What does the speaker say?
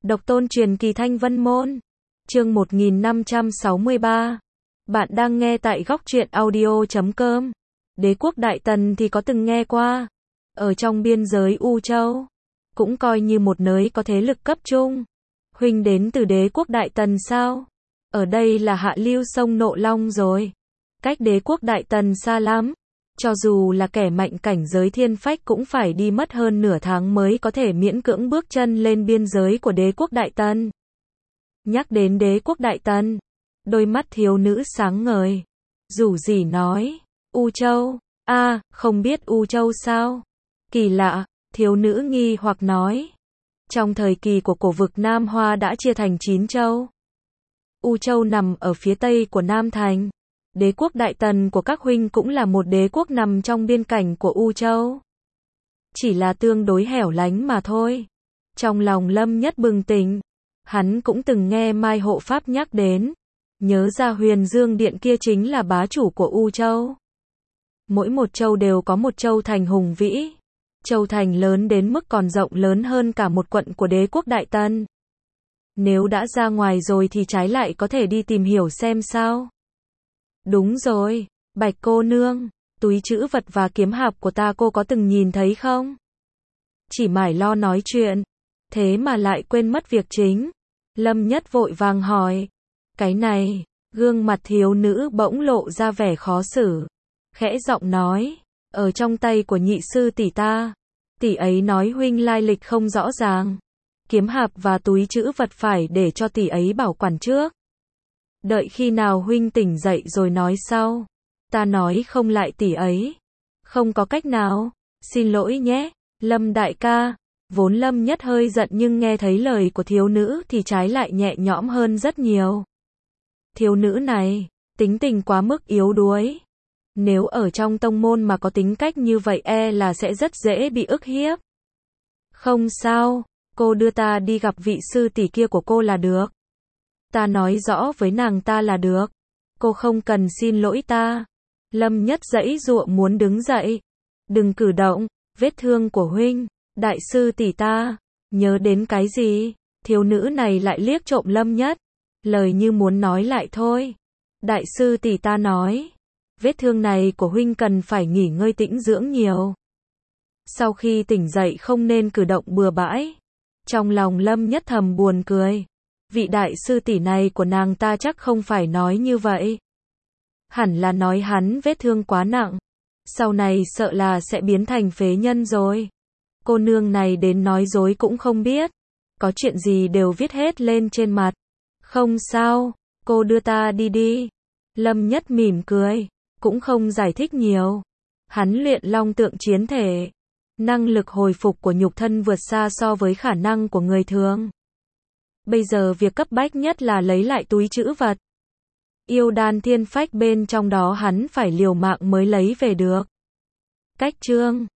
Độc tôn truyền kỳ Thanh Vân Môn. Chương 1563. Bạn đang nghe tại góc truyện audio.com. Đế quốc Đại Tần thì có từng nghe qua. Ở trong biên giới U Châu, cũng coi như một nơi có thế lực cấp trung. Huynh đến từ đế quốc Đại Tần sao? Ở đây là hạ lưu sông Nộ Long rồi. Cách đế quốc Đại Tần xa lắm. Cho dù là kẻ mạnh cảnh giới thiên phách cũng phải đi mất hơn nửa tháng mới có thể miễn cưỡng bước chân lên biên giới của đế quốc Đại Tần. Nhắc đến đế quốc Đại Tần, đôi mắt thiếu nữ sáng ngời. Rủ rỉ nói, U Châu, không biết U Châu sao? Kỳ lạ, thiếu nữ nghi hoặc nói. Trong thời kỳ của cổ vực Nam Hoa đã chia thành 9 châu. U Châu nằm ở phía tây của Nam Thành. Đế quốc Đại Tần của các huynh cũng là một đế quốc nằm trong biên cảnh của U Châu. Chỉ là tương đối hẻo lánh mà thôi. Trong lòng Lâm Nhất bừng tỉnh, hắn cũng từng nghe Mai Hộ Pháp nhắc đến. Nhớ ra Huyền Dương Điện kia chính là bá chủ của U Châu. Mỗi một châu đều có một châu thành hùng vĩ. Châu thành lớn đến mức còn rộng lớn hơn cả một quận của đế quốc Đại Tần. Nếu đã ra ngoài rồi thì trái lại có thể đi tìm hiểu xem sao. Đúng rồi, Bạch cô nương, túi trữ vật và kiếm hạp của ta cô có từng nhìn thấy không? Chỉ mải lo nói chuyện, thế mà lại quên mất việc chính. Lâm Nhất vội vàng hỏi. Cái này, gương mặt thiếu nữ bỗng lộ ra vẻ khó xử. Khẽ giọng nói, ở trong tay của nhị sư tỷ ta. Tỷ ấy nói huynh lai lịch không rõ ràng. Kiếm hạp và túi trữ vật phải để cho tỷ ấy bảo quản trước. Đợi khi nào huynh tỉnh dậy rồi nói sau. Ta nói không lại tỷ ấy. Không có cách nào. Xin lỗi nhé, Lâm đại ca. Vốn Lâm Nhất hơi giận nhưng nghe thấy lời của thiếu nữ thì trái lại nhẹ nhõm hơn rất nhiều. Thiếu nữ này, tính tình quá mức yếu đuối. Nếu ở trong tông môn mà có tính cách như vậy là sẽ rất dễ bị ức hiếp. Không sao, cô đưa ta đi gặp vị sư tỷ kia của cô là được. Ta nói rõ với nàng ta là được. Cô không cần xin lỗi ta. Lâm Nhất giãy giụa muốn đứng dậy. Đừng cử động, vết thương của huynh. Đại sư tỷ ta, nhớ đến cái gì? Thiếu nữ này lại liếc trộm Lâm Nhất. Lời như muốn nói lại thôi. Đại sư tỷ ta nói, vết thương này của huynh cần phải nghỉ ngơi tĩnh dưỡng nhiều. Sau khi tỉnh dậy không nên cử động bừa bãi. Trong lòng Lâm Nhất thầm buồn cười. Vị đại sư tỷ này của nàng ta chắc không phải nói như vậy. Hẳn là nói hắn vết thương quá nặng. Sau này sợ là sẽ biến thành phế nhân rồi. Cô nương này đến nói dối cũng không biết. Có chuyện gì đều viết hết lên trên mặt. Không sao, cô đưa ta đi đi. Lâm Nhất mỉm cười, cũng không giải thích nhiều. Hắn luyện long tượng chiến thể. Năng lực hồi phục của nhục thân vượt xa so với khả năng của người thường. Bây giờ việc cấp bách nhất là lấy lại túi trữ vật. Yêu đan thiên phách bên trong đó hắn phải liều mạng mới lấy về được. Cách chương